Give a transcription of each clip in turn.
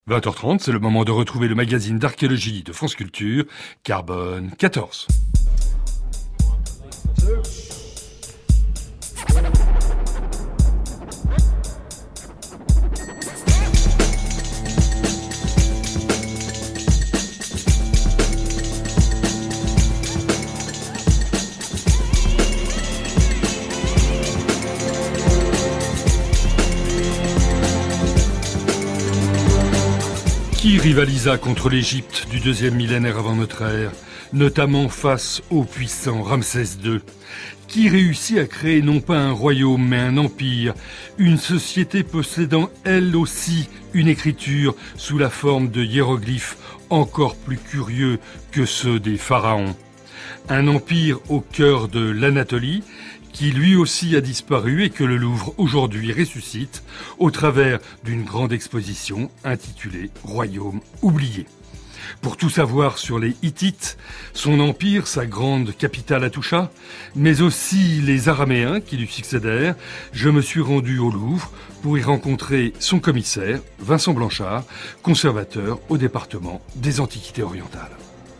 20h30, c'est le moment de retrouver le magazine d'archéologie de France Culture, Carbone 14. Qui rivalisa contre l'Égypte du deuxième millénaire avant notre ère, notamment face au puissant Ramsès II? Qui réussit à créer non pas un royaume mais un empire, une société possédant elle aussi une écriture sous la forme de hiéroglyphes encore plus curieux que ceux des pharaons? Un empire au cœur de l'Anatolie, qui lui aussi a disparu et que le Louvre aujourd'hui ressuscite au travers d'une grande exposition intitulée « Royaume oublié ». Pour tout savoir sur les Hittites, son empire, sa grande capitale Hattusa, mais aussi les Araméens qui lui succédèrent, je me suis rendu au Louvre pour y rencontrer son commissaire, Vincent Blanchard, conservateur au département des Antiquités orientales.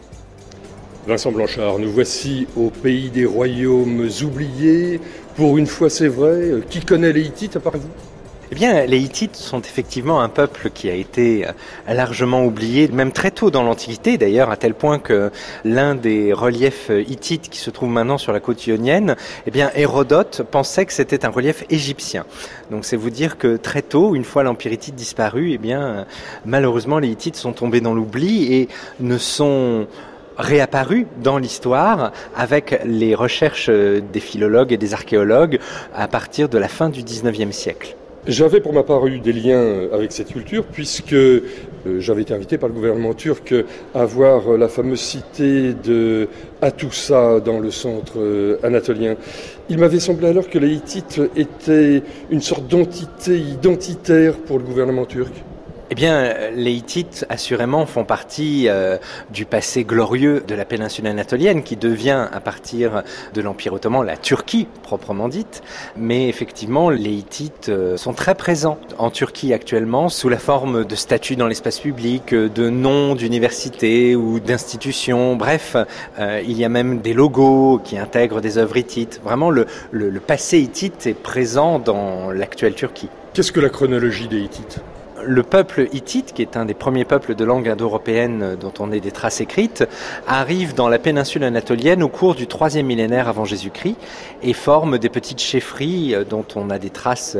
Vincent Blanchard, nous voici au pays des royaumes oubliés. Pour une fois, c'est vrai. Qui connaît les Hittites à part vous ? Eh bien, les Hittites sont effectivement un peuple qui a été largement oublié, même très tôt dans l'Antiquité d'ailleurs, à tel point que l'un des reliefs hittites qui se trouve maintenant sur la côte ionienne, eh bien, Hérodote pensait que c'était un relief égyptien. Donc c'est vous dire que très tôt, une fois l'Empire hittite disparu, eh bien, malheureusement, les Hittites sont tombés dans l'oubli et ne sont réapparu dans l'histoire avec les recherches des philologues et des archéologues à partir de la fin du XIXe siècle. J'avais pour ma part eu des liens avec cette culture puisque j'avais été invité par le gouvernement turc à voir la fameuse cité de Hattusa dans le centre anatolien. Il m'avait semblé alors que les Hittites étaient une sorte d'entité identitaire pour le gouvernement turc. Eh bien, les Hittites, assurément, font partie du passé glorieux de la péninsule anatolienne, qui devient, à partir de l'Empire ottoman, la Turquie, proprement dite. Mais effectivement, les Hittites sont très présents en Turquie actuellement, sous la forme de statues dans l'espace public, de noms d'universités ou d'institutions. Bref, il y a même des logos qui intègrent des œuvres hittites. Vraiment, le passé hittite est présent dans l'actuelle Turquie. Qu'est-ce que la chronologie des Hittites ? Le peuple hittite, qui est un des premiers peuples de langue indo-européenne dont on ait des traces écrites, arrive dans la péninsule anatolienne au cours du 3e millénaire avant Jésus-Christ et forme des petites chefferies dont on a des traces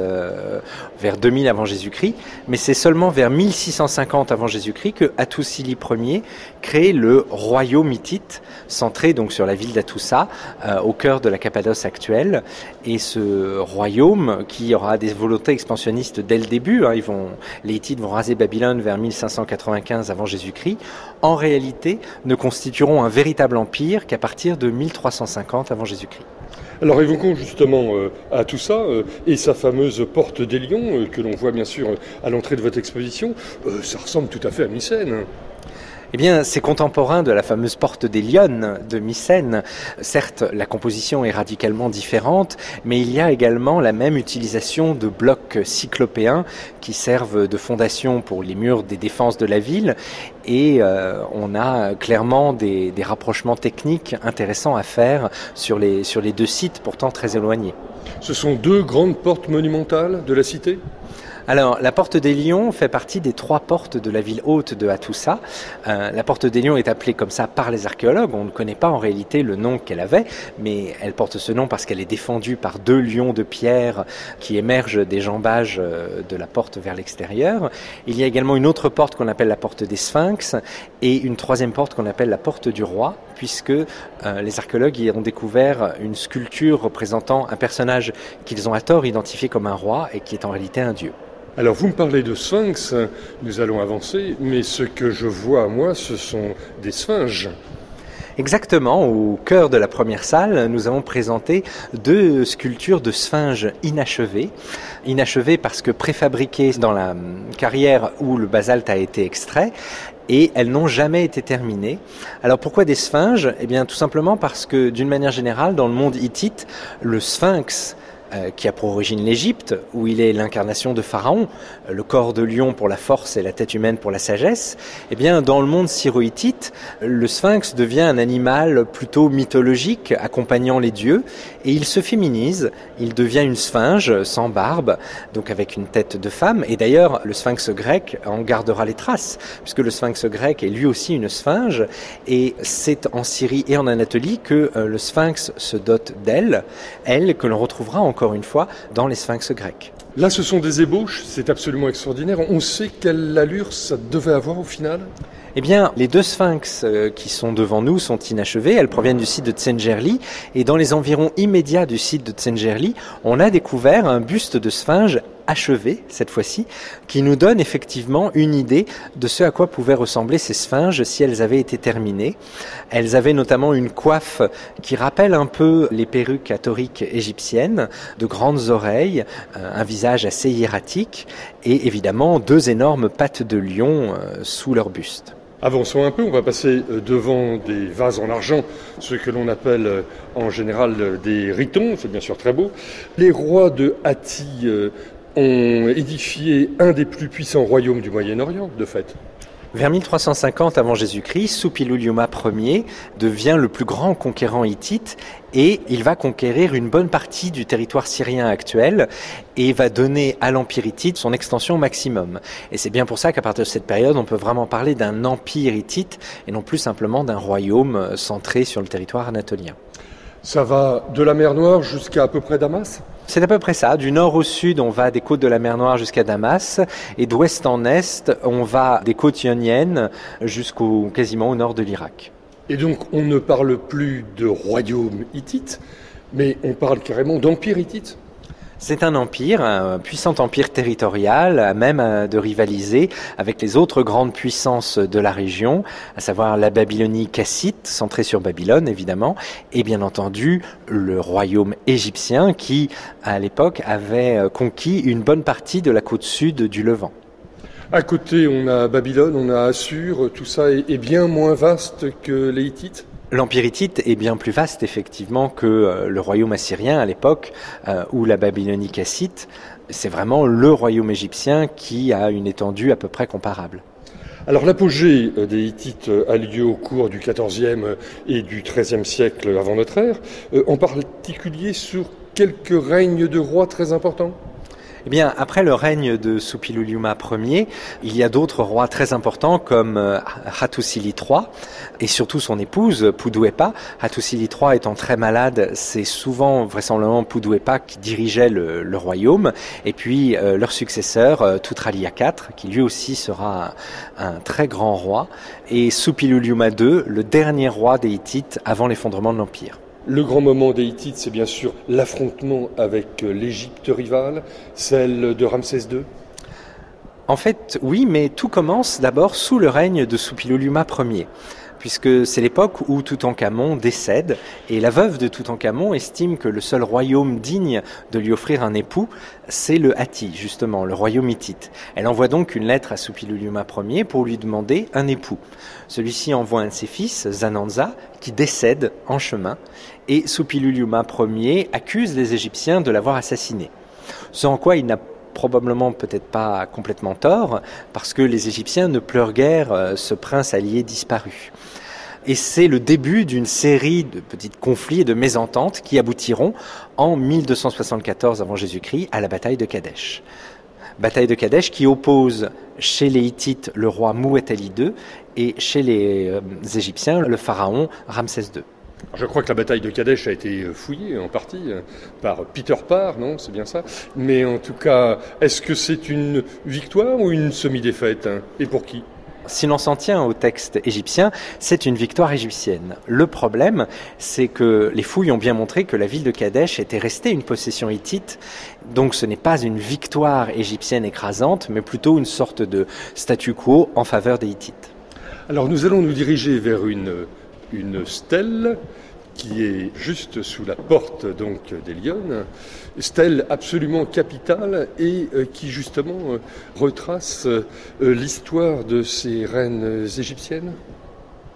vers 2000 avant Jésus-Christ. Mais c'est seulement vers 1650 avant Jésus-Christ que Hattusili Ier crée le royaume hittite, centré donc sur la ville d'Hattusa, au cœur de la Cappadoce actuelle. Et ce royaume, qui aura des volontés expansionnistes dès le début, les Hittites vont raser Babylone vers 1595 avant Jésus-Christ, en réalité ne constitueront un véritable empire qu'à partir de 1350 avant Jésus-Christ. Alors évoquons justement Hattusa et sa fameuse porte des lions que l'on voit bien sûr à l'entrée de votre exposition. Ça ressemble tout à fait à Mycène. Eh bien, c'est contemporain de la fameuse porte des Lionnes de Mycène. Certes, la composition est radicalement différente, mais il y a également la même utilisation de blocs cyclopéens qui servent de fondation pour les murs des défenses de la ville. Et on a clairement des rapprochements techniques intéressants à faire sur les deux sites pourtant très éloignés. Ce sont deux grandes portes monumentales de la cité ? Alors, la porte des Lions fait partie des 3 portes de la ville haute de Hattusa. La porte des Lions est appelée comme ça par les archéologues. On ne connaît pas en réalité le nom qu'elle avait, mais elle porte ce nom parce qu'elle est défendue par 2 lions de pierre qui émergent des jambages de la porte vers l'extérieur. Il y a également une autre porte qu'on appelle la porte des Sphinx et une 3e porte qu'on appelle la porte du roi, puisque les archéologues y ont découvert une sculpture représentant un personnage qu'ils ont à tort identifié comme un roi et qui est en réalité un dieu. Alors vous me parlez de sphinx, nous allons avancer, mais ce que je vois moi, ce sont des sphinges. Exactement, au cœur de la première salle, nous avons présenté 2 sculptures de sphinges inachevées. Inachevées parce que préfabriquées dans la carrière où le basalte a été extrait, et elles n'ont jamais été terminées. Alors pourquoi des sphinges ? Eh bien tout simplement parce que d'une manière générale, dans le monde hittite, le sphinx qui a pour origine l'Égypte, où il est l'incarnation de Pharaon, le corps de lion pour la force et la tête humaine pour la sagesse, eh bien, dans le monde syro-hittite, le sphinx devient un animal plutôt mythologique, accompagnant les dieux, et il se féminise, il devient une sphinge sans barbe, donc avec une tête de femme, et d'ailleurs, le sphinx grec en gardera les traces, puisque le sphinx grec est lui aussi une sphinge, et c'est en Syrie et en Anatolie que le sphinx se dote d'ailes, ailes que l'on retrouvera encore une fois dans les sphinx grecs. Là, ce sont des ébauches, c'est absolument extraordinaire. On sait quelle allure ça devait avoir au final ? Eh bien, les deux sphinx qui sont devant nous sont inachevées. Elles proviennent du site de Tsengerli. Et dans les environs immédiats du site de Tsengerli, on a découvert un buste de sphinge achevé, cette fois-ci, qui nous donne effectivement une idée de ce à quoi pouvaient ressembler ces sphinges si elles avaient été terminées. Elles avaient notamment une coiffe qui rappelle un peu les perruques athoriques égyptiennes, de grandes oreilles, un visage assez hiératique et évidemment deux énormes pattes de lion sous leur buste. Avançons un peu, on va passer devant des vases en argent, ce que l'on appelle en général des ritons, c'est bien sûr très beau. Les rois de Hatti ont édifié un des plus puissants royaumes du Moyen-Orient, de fait. Vers 1350 avant Jésus-Christ, Suppiluliuma Ier devient le plus grand conquérant hittite et il va conquérir une bonne partie du territoire syrien actuel et va donner à l'empire hittite son extension maximum. Et c'est bien pour ça qu'à partir de cette période, on peut vraiment parler d'un empire hittite et non plus simplement d'un royaume centré sur le territoire anatolien. Ça va de la mer Noire jusqu'à peu près Damas ? C'est à peu près ça. Du nord au sud, on va des côtes de la mer Noire jusqu'à Damas. Et d'ouest en est, on va des côtes ioniennes jusqu'au quasiment au nord de l'Irak. Et donc, on ne parle plus de royaume hittite, mais on parle carrément d'empire hittite. C'est un empire, un puissant empire territorial, à même de rivaliser avec les autres grandes puissances de la région, à savoir la Babylonie cassite, centrée sur Babylone évidemment, et bien entendu le royaume égyptien qui, à l'époque, avait conquis une bonne partie de la côte sud du Levant. À côté, on a Babylone, on a Assur, tout ça est bien moins vaste que les Hittites. L'empire hittite est bien plus vaste effectivement que le royaume assyrien à l'époque ou la Babylonie cassite. C'est vraiment le royaume égyptien qui a une étendue à peu près comparable. Alors l'apogée des Hittites a lieu au cours du XIVe et du XIIIe siècle avant notre ère, en particulier sur quelques règnes de rois très importants. Eh bien, après le règne de Suppiluliuma Ier, il y a d'autres rois très importants comme Hattusili III et surtout son épouse Puduepa. Hattusili III étant très malade, c'est souvent vraisemblablement Puduepa qui dirigeait le royaume. Et puis leur successeur, Tutralia IV, qui lui aussi sera un très grand roi. Et Suppiluliuma II, le dernier roi des Hittites avant l'effondrement de l'Empire. Le grand moment des Hittites, c'est bien sûr l'affrontement avec l'Égypte rivale, celle de Ramsès II. En fait, oui, mais tout commence d'abord sous le règne de Suppiluliuma Ier, puisque c'est l'époque où Toutankhamon décède, et la veuve de Toutankhamon estime que le seul royaume digne de lui offrir un époux, c'est le Hatti, justement, le royaume hittite. Elle envoie donc une lettre à Suppiluliuma Ier pour lui demander un époux. Celui-ci envoie un de ses fils, Zananza, qui décède en chemin, et Suppiluliuma Ier accuse les Égyptiens de l'avoir assassiné. Ce en quoi il n'a probablement peut-être pas complètement tort, parce que les Égyptiens ne pleurent guère ce prince allié disparu. Et c'est le début d'une série de petits conflits et de mésententes qui aboutiront en 1274 avant Jésus-Christ à la bataille de Kadesh. Bataille de Kadesh qui oppose chez les Hittites le roi Mouet-Ali II et chez les Égyptiens le pharaon Ramsès II. Je crois que la bataille de Kadesh a été fouillée en partie par Peter Parr, non, c'est bien ça. Mais en tout cas, est-ce que c'est une victoire ou une semi-défaite, hein ? Et pour qui ? Si l'on s'en tient au texte égyptien, c'est une victoire égyptienne. Le problème, c'est que les fouilles ont bien montré que la ville de Kadesh était restée une possession hittite. Donc ce n'est pas une victoire égyptienne écrasante, mais plutôt une sorte de statu quo en faveur des Hittites. Alors nous allons nous diriger vers une stèle qui est juste sous la porte donc des Lionnes, stèle absolument capitale et qui justement retrace l'histoire de ces reines égyptiennes.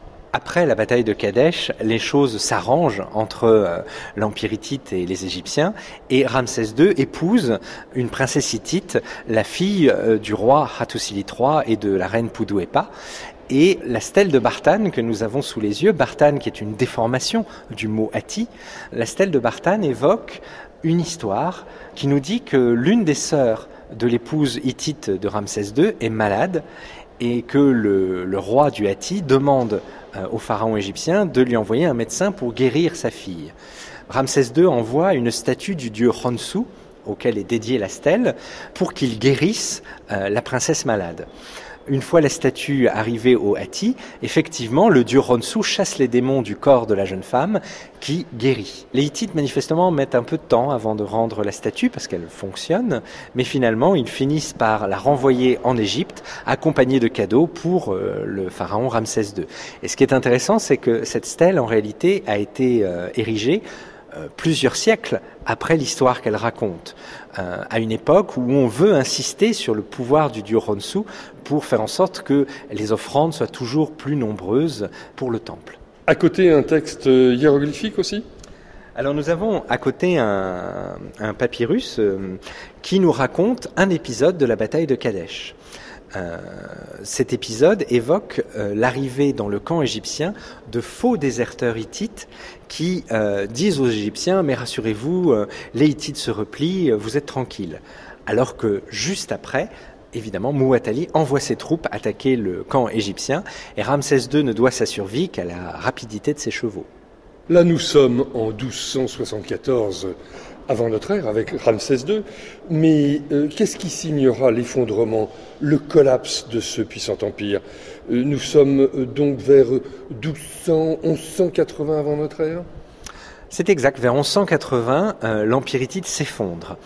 après la bataille de Kadesh, les choses s'arrangent entre l'Empire hittite et les Égyptiens, et Ramsès II épouse une princesse hittite, la fille du roi Hattusili III et de la reine Puduepa. Et la stèle de Bartane que nous avons sous les yeux, Bartane qui est une déformation du mot Hatti, la stèle de Bartane évoque une histoire qui nous dit que l'une des sœurs de l'épouse hittite de Ramsès II est malade et que le roi du Hatti demande au pharaon égyptien de lui envoyer un médecin pour guérir sa fille. Ramsès II envoie une statue du dieu Khonsu, auquel est dédiée la stèle, pour qu'il guérisse la princesse malade. Une fois la statue arrivée au Hatti, effectivement, le dieu Khonsu chasse les démons du corps de la jeune femme qui guérit. Les Hittites, manifestement, mettent un peu de temps avant de rendre la statue parce qu'elle fonctionne, mais finalement, ils finissent par la renvoyer en Égypte, accompagnée de cadeaux pour le pharaon Ramsès II. Et ce qui est intéressant, c'est que cette stèle, en réalité, a été érigée plusieurs siècles après l'histoire qu'elle raconte, à une époque où on veut insister sur le pouvoir du dieu Khonsu pour faire en sorte que les offrandes soient toujours plus nombreuses pour le temple. À côté, un texte hiéroglyphique aussi ? Alors nous avons à côté un papyrus qui nous raconte un épisode de la bataille de Kadesh. Cet épisode évoque l'arrivée dans le camp égyptien de faux déserteurs hittites qui disent aux Égyptiens « mais rassurez-vous, les Hittites se replient, vous êtes tranquilles ». Alors que juste après, évidemment, Muwatalli envoie ses troupes attaquer le camp égyptien et Ramsès II ne doit sa survie qu'à la rapidité de ses chevaux. Là, nous sommes en 1274 avant notre ère, avec Ramsès II. Mais qu'est-ce qui signera l'effondrement, le collapse de ce puissant empire ? Nous sommes donc vers 1180 avant notre ère ? C'est exact, vers 1180, l'Empire hittite s'effondre.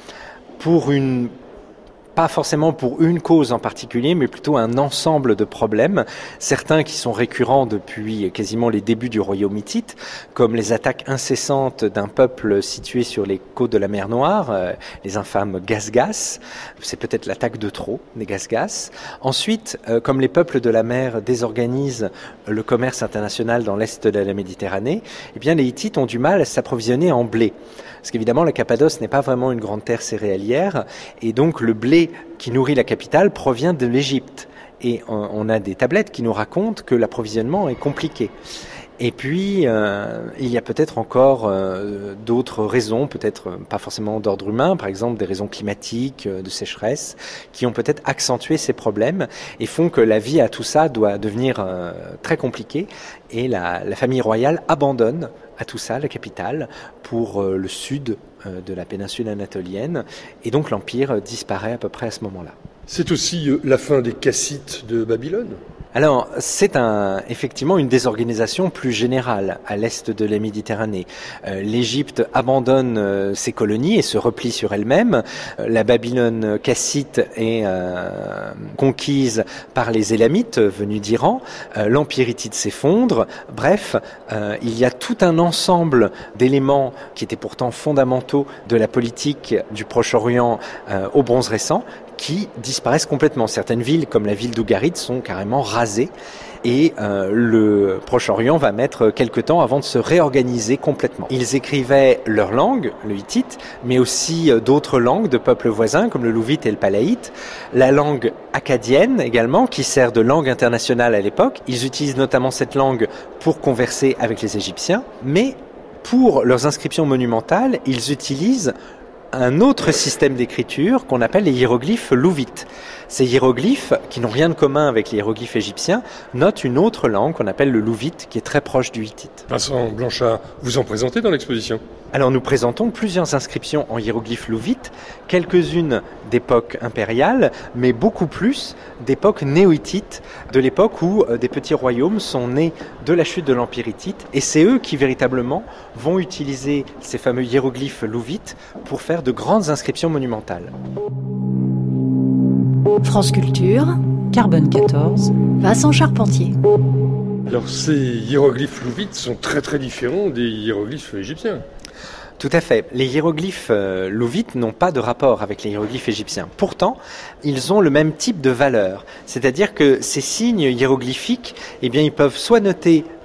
Pas forcément pour une cause en particulier, mais plutôt un ensemble de problèmes, certains qui sont récurrents depuis quasiment les débuts du royaume hittite, comme les attaques incessantes d'un peuple situé sur les côtes de la mer Noire, les infâmes Gasgas, c'est peut-être l'attaque de trop des Gasgas. Ensuite, comme les peuples de la mer désorganisent le commerce international dans l'est de la Méditerranée, eh bien les Hittites ont du mal à s'approvisionner en blé. Parce qu'évidemment, la Cappadoce n'est pas vraiment une grande terre céréalière, et donc le blé qui nourrit la capitale provient de l'Égypte. Et on a des tablettes qui nous racontent que l'approvisionnement est compliqué. Et puis, il y a peut-être encore d'autres raisons, peut-être pas forcément d'ordre humain, par exemple des raisons climatiques, de sécheresse, qui ont peut-être accentué ces problèmes et font que la vie à tout ça doit devenir très compliquée. Et la famille royale abandonne à tout ça la capitale pour le sud de la péninsule anatolienne. Et donc l'Empire disparaît à peu près à ce moment-là. C'est aussi la fin des Kassites de Babylone ? Alors, c'est effectivement une désorganisation plus générale à l'est de la Méditerranée. L'Égypte abandonne ses colonies et se replie sur elle-même. La Babylone cassite est conquise par les Élamites venus d'Iran. L'Empire hittite s'effondre. Bref, il y a tout un ensemble d'éléments qui étaient pourtant fondamentaux de la politique du Proche-Orient au Bronze récent qui disparaissent complètement. Certaines villes, comme la ville d'Ougarit, sont carrément rasées et le Proche-Orient va mettre quelque temps avant de se réorganiser complètement. Ils écrivaient leur langue, le hittite, mais aussi d'autres langues de peuples voisins comme le louvite et le palaïte. La langue akkadienne également, qui sert de langue internationale à l'époque. Ils utilisent notamment cette langue pour converser avec les Égyptiens, mais pour leurs inscriptions monumentales, ils utilisent un autre système d'écriture qu'on appelle les hiéroglyphes louvites. Ces hiéroglyphes, qui n'ont rien de commun avec les hiéroglyphes égyptiens, notent une autre langue qu'on appelle le louvite, qui est très proche du hittite. Vincent Blanchard, vous en présentez dans l'exposition ? Alors nous présentons plusieurs inscriptions en hiéroglyphes louvites, quelques-unes d'époque impériale, mais beaucoup plus d'époque néo-hittite, de l'époque où des petits royaumes sont nés de la chute de l'Empire hittite, et c'est eux qui véritablement vont utiliser ces fameux hiéroglyphes louvites pour faire de grandes inscriptions monumentales. France Culture, Carbone 14, Vincent Charpentier. Alors ces hiéroglyphes louvites sont très très différents des hiéroglyphes égyptiens. Tout à fait. Les hiéroglyphes louvites n'ont pas de rapport avec les hiéroglyphes égyptiens. Pourtant, ils ont le même type de valeur. C'est-à-dire que ces signes hiéroglyphiques, eh bien, ils peuvent soit noter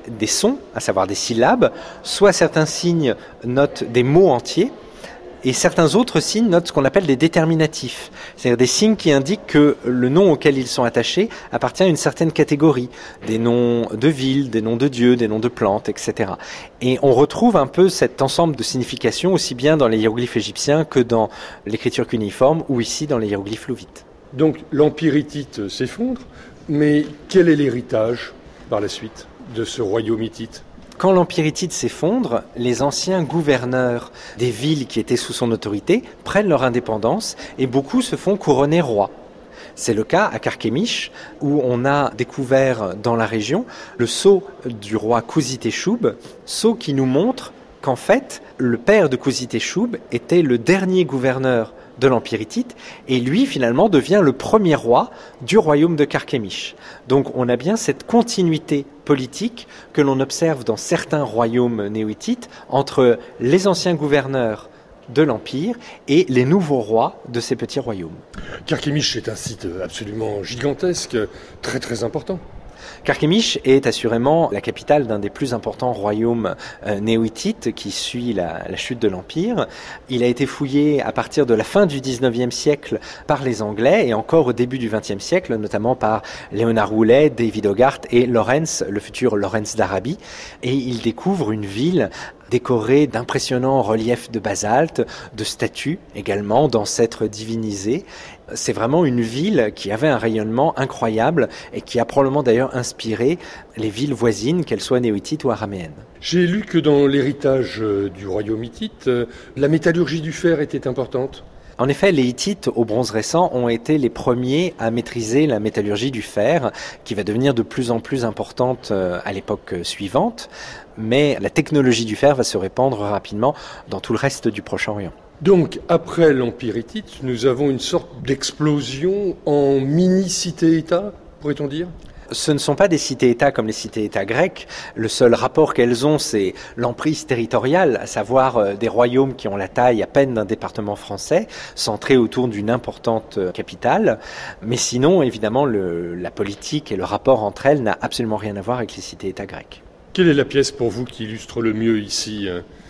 des sons, à savoir des syllabes, soit certains signes notent des mots entiers, et certains autres signes notent ce qu'on appelle des déterminatifs, c'est-à-dire des signes qui indiquent que le nom auquel ils sont attachés appartient à une certaine catégorie, des noms de villes, des noms de dieux, des noms de plantes, etc. Et on retrouve un peu cet ensemble de significations aussi bien dans les hiéroglyphes égyptiens que dans l'écriture cunéiforme ou ici dans les hiéroglyphes louvites. Donc l'Empire hittite s'effondre, mais quel est l'héritage par la suite de ce royaume hittite ? Quand l'Empire hittite s'effondre, les anciens gouverneurs des villes qui étaient sous son autorité prennent leur indépendance et beaucoup se font couronner rois. C'est le cas à Carchemish, où on a découvert dans la région le sceau du roi Kusi-Teshup, sceau qui nous montre qu'en fait, le père de Kusi-Teshup était le dernier gouverneur de l'Empire hittite, et lui finalement devient le premier roi du royaume de Carchemish. Donc on a bien cette continuité politique que l'on observe dans certains royaumes néo-hittites entre les anciens gouverneurs de l'Empire et les nouveaux rois de ces petits royaumes. Carchemish est un site absolument gigantesque, très très important. Carchemish est assurément la capitale d'un des plus importants royaumes néo-hittites qui suit la chute de l'Empire. Il a été fouillé à partir de la fin du 19e siècle par les Anglais et encore au début du 20e siècle, notamment par Leonard Woolley, David Hogarth et Lawrence, le futur Lawrence d'Arabie. Et il découvre une ville décorée d'impressionnants reliefs de basalte, de statues également, d'ancêtres divinisés. C'est vraiment une ville qui avait un rayonnement incroyable et qui a probablement d'ailleurs inspiré les villes voisines, qu'elles soient néo-hittites ou araméennes. J'ai lu que dans l'héritage du royaume hittite, la métallurgie du fer était importante. En effet, les Hittites, au bronze récent, ont été les premiers à maîtriser la métallurgie du fer, qui va devenir de plus en plus importante à l'époque suivante. Mais la technologie du fer va se répandre rapidement dans tout le reste du Proche-Orient. Donc, après l'Empire hittite, nous avons une sorte d'explosion en mini-cités-États, pourrait-on dire ? Ce ne sont pas des cités-États comme les cités-États grecques. Le seul rapport qu'elles ont, c'est l'emprise territoriale, à savoir des royaumes qui ont la taille à peine d'un département français, centrés autour d'une importante capitale. Mais sinon, évidemment, la politique et le rapport entre elles n'a absolument rien à voir avec les cités-États grecques. Quelle est la pièce pour vous qui illustre le mieux ici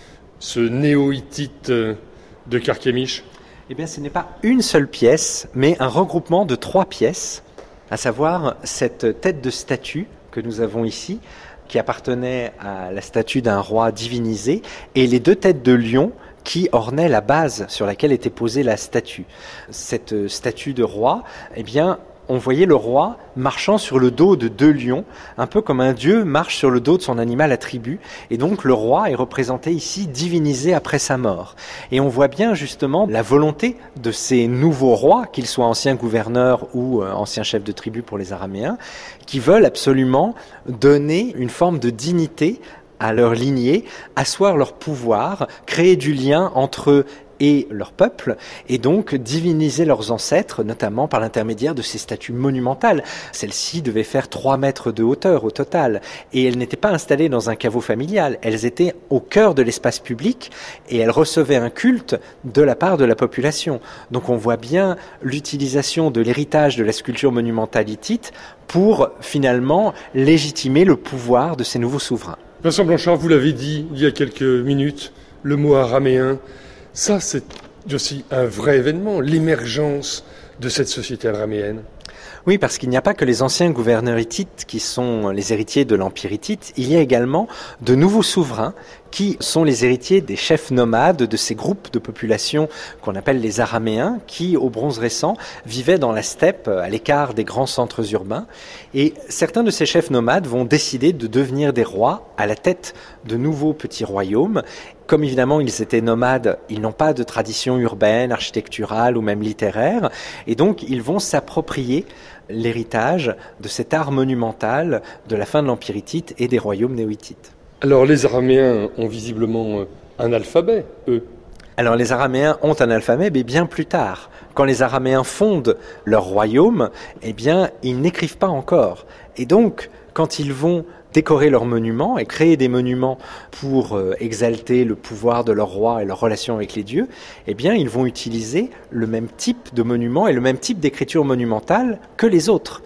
ce néo-hittite de Carchemish ? Eh bien, ce n'est pas une seule pièce, mais un regroupement de 3 pièces, à savoir cette tête de statue que nous avons ici, qui appartenait à la statue d'un roi divinisé, et les 2 têtes de lion qui ornaient la base sur laquelle était posée la statue. Cette statue de roi, eh bien, on voyait le roi marchant sur le dos de 2 lions, un peu comme un dieu marche sur le dos de son animal attribut. Et donc le roi est représenté ici divinisé après sa mort. Et on voit bien justement la volonté de ces nouveaux rois, qu'ils soient anciens gouverneurs ou anciens chefs de tribu pour les Araméens, qui veulent absolument donner une forme de dignité à leur lignée, asseoir leur pouvoir, créer du lien entre eux et leur peuple, et donc diviniser leurs ancêtres, notamment par l'intermédiaire de ces statues monumentales. Celles-ci devaient faire 3 mètres de hauteur au total, et elles n'étaient pas installées dans un caveau familial, elles étaient au cœur de l'espace public, et elles recevaient un culte de la part de la population. Donc on voit bien l'utilisation de l'héritage de la sculpture monumentale hittite pour finalement légitimer le pouvoir de ces nouveaux souverains. Vincent Blanchard, vous l'avez dit il y a quelques minutes, le mot araméen, ça, c'est aussi un vrai événement, l'émergence de cette société araméenne. Oui, parce qu'il n'y a pas que les anciens gouverneurs hittites qui sont les héritiers de l'Empire hittite, il y a également de nouveaux souverains qui sont les héritiers des chefs nomades de ces groupes de population qu'on appelle les Araméens, qui, au bronze récent, vivaient dans la steppe, à l'écart des grands centres urbains. Et certains de ces chefs nomades vont décider de devenir des rois à la tête de nouveaux petits royaumes. Comme évidemment ils étaient nomades, ils n'ont pas de tradition urbaine, architecturale ou même littéraire, et donc ils vont s'approprier l'héritage de cet art monumental de la fin de l'Empire hittite et des royaumes néo-hittites. Alors les Araméens ont visiblement un alphabet, eux. Alors les Araméens ont un alphabet, mais bien plus tard. Quand les Araméens fondent leur royaume, eh bien ils n'écrivent pas encore. Et donc, quand ils vont décorer leurs monuments et créer des monuments pour exalter le pouvoir de leur roi et leur relation avec les dieux, eh bien, ils vont utiliser le même type de monument et le même type d'écriture monumentale que les autres.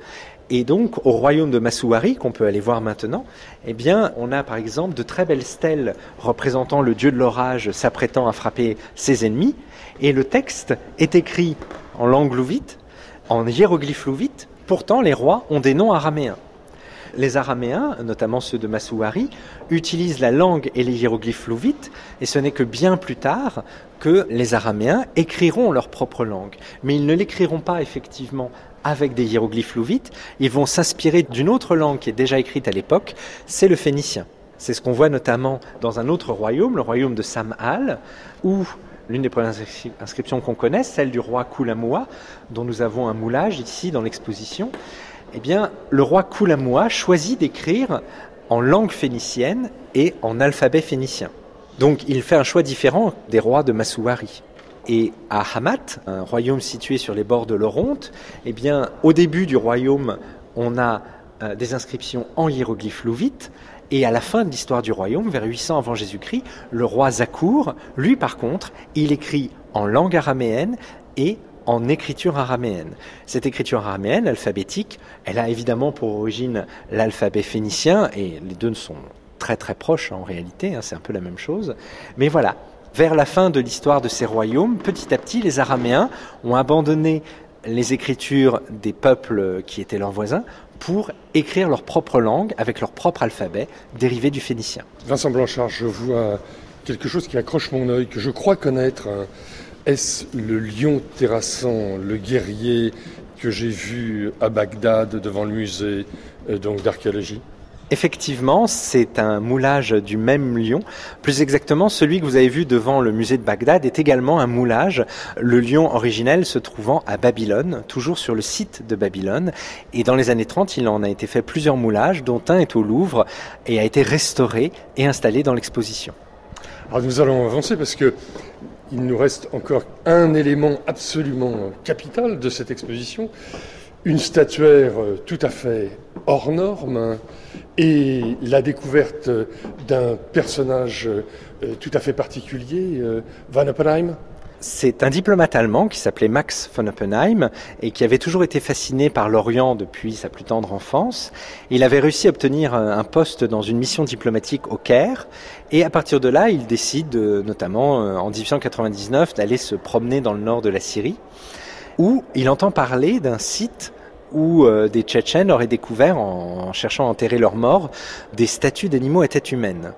Et donc, au royaume de Masuari, qu'on peut aller voir maintenant, eh bien, on a par exemple de très belles stèles représentant le dieu de l'orage s'apprêtant à frapper ses ennemis. Et le texte est écrit en langue louvite, en hiéroglyphe louvite. Pourtant, les rois ont des noms araméens. Les Araméens, notamment ceux de Masuari, utilisent la langue et les hiéroglyphes louvites, et ce n'est que bien plus tard que les Araméens écriront leur propre langue. Mais ils ne l'écriront pas effectivement avec des hiéroglyphes louvites, ils vont s'inspirer d'une autre langue qui est déjà écrite à l'époque, c'est le phénicien. C'est ce qu'on voit notamment dans un autre royaume, le royaume de Sam'al, où l'une des premières inscriptions qu'on connaisse, celle du roi Kulamua, dont nous avons un moulage ici dans l'exposition. Eh bien, le roi Kulamua choisit d'écrire en langue phénicienne et en alphabet phénicien. Donc, il fait un choix différent des rois de Masuari. Et à Hamat, un royaume situé sur les bords de l'Oronte, eh bien, au début du royaume, on a des inscriptions en hiéroglyphes louvites. Et à la fin de l'histoire du royaume, vers 800 avant Jésus-Christ, le roi Zakour, lui par contre, il écrit en langue araméenne et en écriture araméenne. Cette écriture araméenne, alphabétique, elle a évidemment pour origine l'alphabet phénicien, et les deux sont très très proches en réalité, c'est un peu la même chose. Mais voilà, vers la fin de l'histoire de ces royaumes, petit à petit, les Araméens ont abandonné les écritures des peuples qui étaient leurs voisins pour écrire leur propre langue avec leur propre alphabet dérivé du phénicien. Vincent Blanchard, je vois quelque chose qui accroche mon œil, que je crois connaître. Est-ce le lion terrassant, le guerrier que j'ai vu à Bagdad devant le musée d'archéologie ? Effectivement, c'est un moulage du même lion. Plus exactement, celui que vous avez vu devant le musée de Bagdad est également un moulage. Le lion originel se trouvant à Babylone, toujours sur le site de Babylone. Et dans les années 30, il en a été fait plusieurs moulages, dont un est au Louvre et a été restauré et installé dans l'exposition. Alors nous allons avancer parce que il nous reste encore un élément absolument capital de cette exposition. Une statuaire tout à fait hors norme et la découverte d'un personnage tout à fait particulier, Van Oppenheim. C'est un diplomate allemand qui s'appelait Max von Oppenheim et qui avait toujours été fasciné par l'Orient depuis sa plus tendre enfance. Il avait réussi à obtenir un poste dans une mission diplomatique au Caire et à partir de là, il décide, notamment en 1899, d'aller se promener dans le nord de la Syrie où il entend parler d'un site où des Tchétchènes auraient découvert, en cherchant à enterrer leurs morts, des statues d'animaux à tête humaine.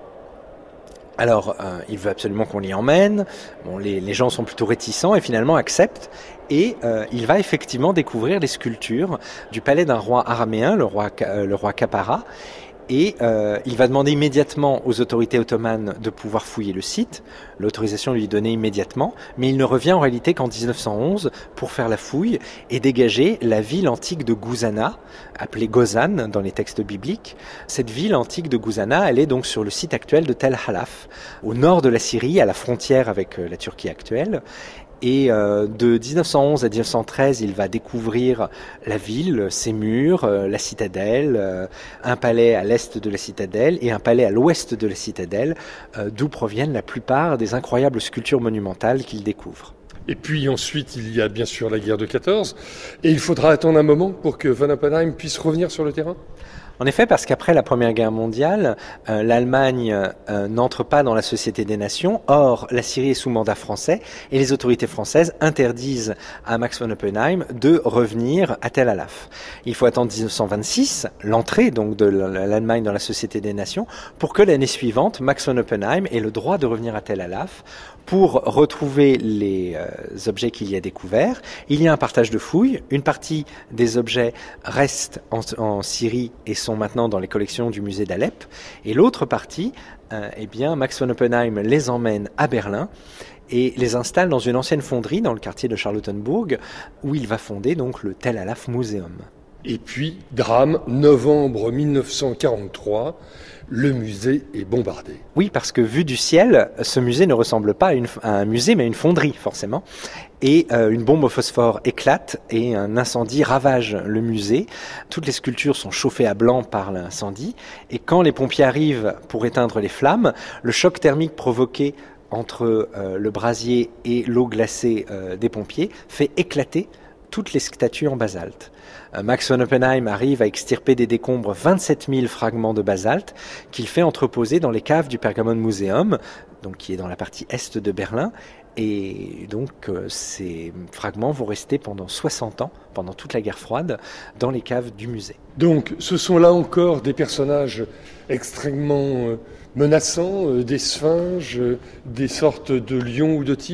Alors, il veut absolument qu'on l'y emmène. Bon, les gens sont plutôt réticents et finalement acceptent. Et il va effectivement découvrir les sculptures du palais d'un roi araméen, le roi Kapara. Et il va demander immédiatement aux autorités ottomanes de pouvoir fouiller le site. L'autorisation lui est donnée immédiatement, mais il ne revient en réalité qu'en 1911 pour faire la fouille et dégager la ville antique de Gouzana, appelée Gozan dans les textes bibliques. Cette ville antique de Gouzana, elle est donc sur le site actuel de Tel Halaf, au nord de la Syrie, à la frontière avec la Turquie actuelle. Et de 1911 à 1913, il va découvrir la ville, ses murs, la citadelle, un palais à l'est de la citadelle et un palais à l'ouest de la citadelle, d'où proviennent la plupart des incroyables sculptures monumentales qu'il découvre. Et puis ensuite, il y a bien sûr la guerre de 14, et il faudra attendre un moment pour que Van Oppenheim puisse revenir sur le terrain ? En effet, parce qu'après la Première Guerre mondiale, l'Allemagne n'entre pas dans la Société des Nations. Or, la Syrie est sous mandat français et les autorités françaises interdisent à Max von Oppenheim de revenir à Tel Halaf. Il faut attendre 1926, l'entrée donc de l'Allemagne dans la Société des Nations, pour que l'année suivante, Max von Oppenheim ait le droit de revenir à Tel Halaf pour retrouver les objets qu'il y a découverts. Il y a un partage de fouilles. Une partie des objets restent en Syrie et sont maintenant dans les collections du musée d'Alep. Et l'autre partie, Max von Oppenheim les emmène à Berlin et les installe dans une ancienne fonderie dans le quartier de Charlottenburg où il va fonder donc le Tel Halaf Museum. Et puis, drame, novembre 1943, le musée est bombardé. Oui, parce que vu du ciel, ce musée ne ressemble pas à un musée, mais à une fonderie, forcément. Et une bombe au phosphore éclate et un incendie ravage le musée. Toutes les sculptures sont chauffées à blanc par l'incendie. Et quand les pompiers arrivent pour éteindre les flammes, le choc thermique provoqué entre le brasier et l'eau glacée des pompiers fait éclater toutes les statues en basalte. Max von Oppenheim arrive à extirper des décombres 27 000 fragments de basalte qu'il fait entreposer dans les caves du Pergamon Museum, donc qui est dans la partie est de Berlin. Et donc ces fragments vont rester pendant 60 ans, pendant toute la guerre froide, dans les caves du musée. Donc ce sont là encore des personnages extrêmement menaçants, des sphinges, des sortes de lions ou de tigres ?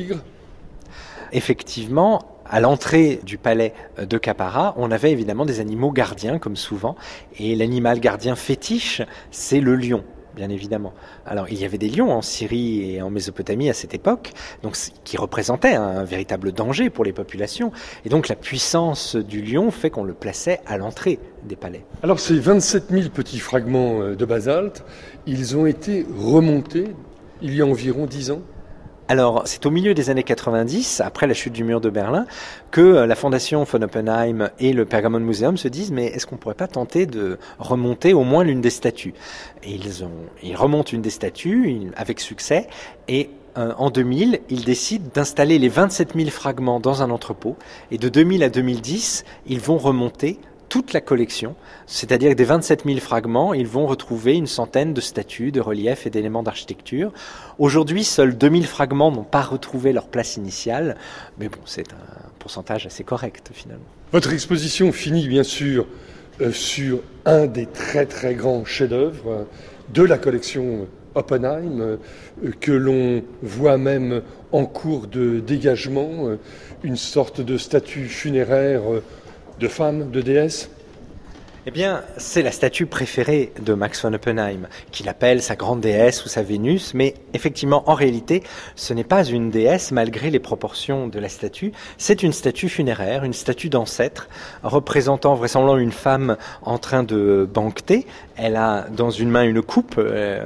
Effectivement, à l'entrée du palais de Khapara, on avait évidemment des animaux gardiens, comme souvent, et l'animal gardien fétiche, c'est le lion. Bien évidemment. Alors, il y avait des lions en Syrie et en Mésopotamie à cette époque, donc qui représentaient un véritable danger pour les populations. Et donc, la puissance du lion fait qu'on le plaçait à l'entrée des palais. Alors, ces 27 000 petits fragments de basalte, ils ont été remontés il y a environ 10 ans. Alors, c'est au milieu des années 90, après la chute du mur de Berlin, que la fondation von Oppenheim et le Pergamon Museum se disent « mais est-ce qu'on ne pourrait pas tenter de remonter au moins l'une des statues ?» Et ils remontent une des statues avec succès, et en 2000, ils décident d'installer les 27 000 fragments dans un entrepôt, et de 2000 à 2010, ils vont remonter toute la collection, c'est-à-dire que des 27 000 fragments, ils vont retrouver une centaine de statues, de reliefs et d'éléments d'architecture. Aujourd'hui, seuls 2000 fragments n'ont pas retrouvé leur place initiale, mais bon, c'est un pourcentage assez correct finalement. Votre exposition finit bien sûr sur un des très très grands chefs-d'œuvre de la collection Oppenheim, que l'on voit même en cours de dégagement, une sorte de statue funéraire de femme, de déesse ? Eh bien, c'est la statue préférée de Max von Oppenheim, qu'il appelle sa grande déesse ou sa Vénus, mais effectivement, en réalité, ce n'est pas une déesse malgré les proportions de la statue, c'est une statue funéraire, une statue d'ancêtre, représentant vraisemblablement une femme en train de banqueter. Elle a dans une main une coupe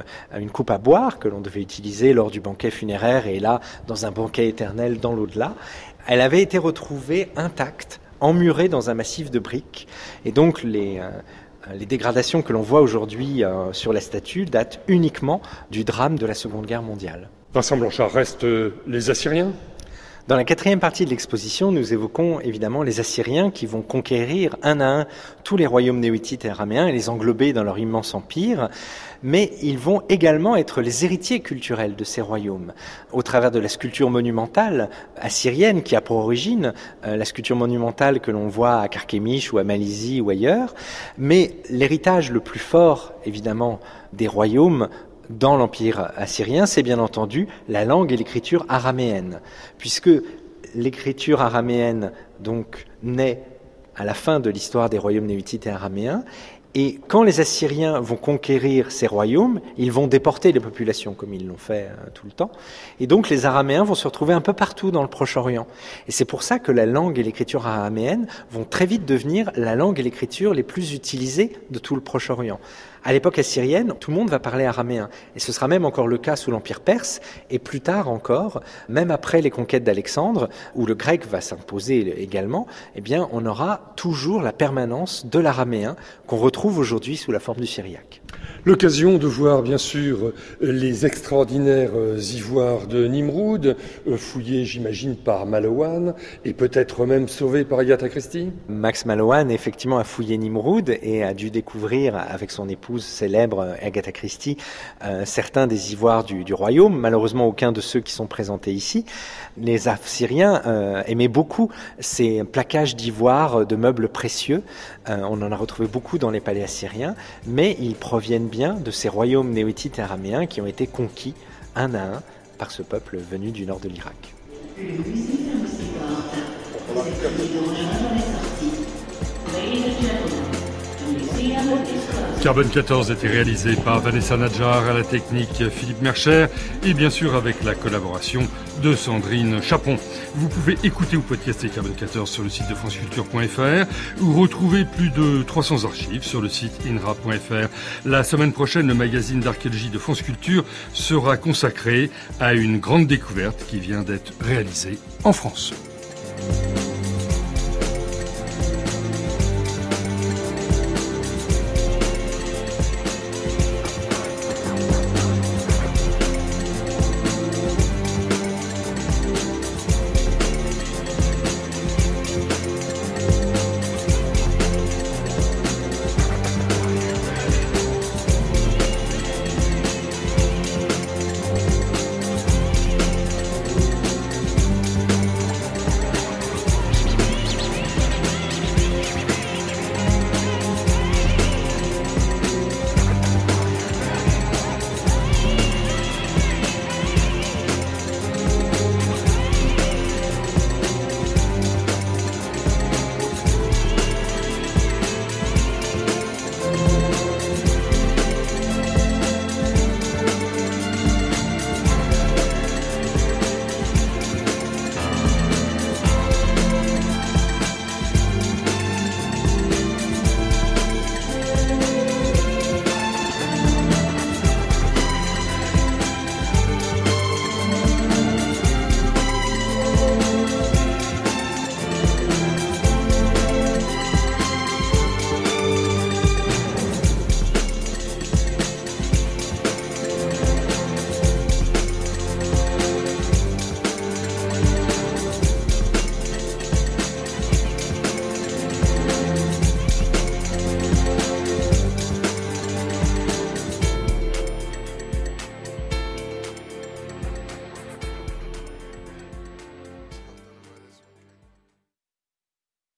à boire que l'on devait utiliser lors du banquet funéraire et là, dans un banquet éternel dans l'au-delà. Elle avait été retrouvée intacte, emmuré dans un massif de briques. Et donc les dégradations que l'on voit aujourd'hui sur la statue datent uniquement du drame de la Seconde Guerre mondiale. Vincent Blanchard, restent les Assyriens ? Dans la quatrième partie de l'exposition, nous évoquons évidemment les Assyriens qui vont conquérir un à un tous les royaumes néoïtites et araméens et les englober dans leur immense empire, mais ils vont également être les héritiers culturels de ces royaumes, au travers de la sculpture monumentale assyrienne qui a pour origine la sculpture monumentale que l'on voit à Carchemish ou à Malaisie ou ailleurs, mais l'héritage le plus fort évidemment des royaumes dans l'Empire assyrien, c'est bien entendu la langue et l'écriture araméenne, puisque l'écriture araméenne donc naît à la fin de l'histoire des royaumes néoïtites et araméens, et quand les Assyriens vont conquérir ces royaumes, ils vont déporter les populations, comme ils l'ont fait tout le temps, et donc les Araméens vont se retrouver un peu partout dans le Proche-Orient. Et c'est pour ça que la langue et l'écriture araméenne vont très vite devenir la langue et l'écriture les plus utilisées de tout le Proche-Orient. À l'époque assyrienne, tout le monde va parler araméen. Et ce sera même encore le cas sous l'Empire perse, et plus tard encore, même après les conquêtes d'Alexandre, où le grec va s'imposer également, eh bien, on aura toujours la permanence de l'araméen qu'on retrouve aujourd'hui sous la forme du syriaque. L'occasion de voir bien sûr les extraordinaires ivoires de Nimroud, fouillés j'imagine par Malowan et peut-être même sauvés par Agatha Christie. Max Malowan effectivement a fouillé Nimroud et a dû découvrir avec son épouse célèbre Agatha Christie certains des ivoires du royaume, malheureusement aucun de ceux qui sont présentés ici. Les Assyriens aimaient beaucoup ces plaquages d'ivoire de meubles précieux, on en a retrouvé beaucoup dans les palais assyriens, mais ils proviennent bien de ces royaumes néoïtites et araméens qui ont été conquis un à un par ce peuple venu du nord de l'Irak. Carbone 14 était réalisé par Vanessa Nadjar, à la technique Philippe Mercher et bien sûr avec la collaboration de Sandrine Chapon. Vous pouvez écouter ou podcaster Carbone 14 sur le site de franceculture.fr ou retrouver plus de 300 archives sur le site inra.fr. La semaine prochaine, le magazine d'archéologie de France Culture sera consacré à une grande découverte qui vient d'être réalisée en France.